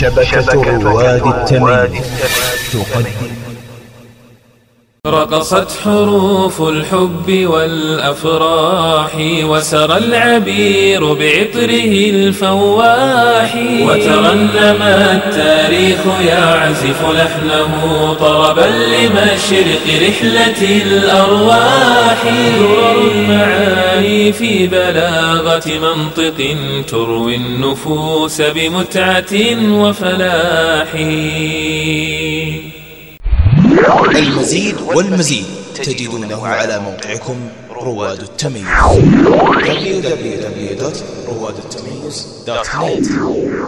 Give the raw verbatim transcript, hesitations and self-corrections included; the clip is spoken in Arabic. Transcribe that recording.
شبكة رواد التمييز تقدم. رقصت حروف الحب والأفراح وسرى العبير بعطره الفواح وترنم التاريخ يعزف لحنه طربا لمشرق رحلة الأرواح. درر المعاني في بلاغة منطق تروي النفوس بمتعة وفلاح. المزيد والمزيد تجدونه على موقعكم رواد التمييز دبليو دبليو دبليو دوت رواد التمييز دوت نت.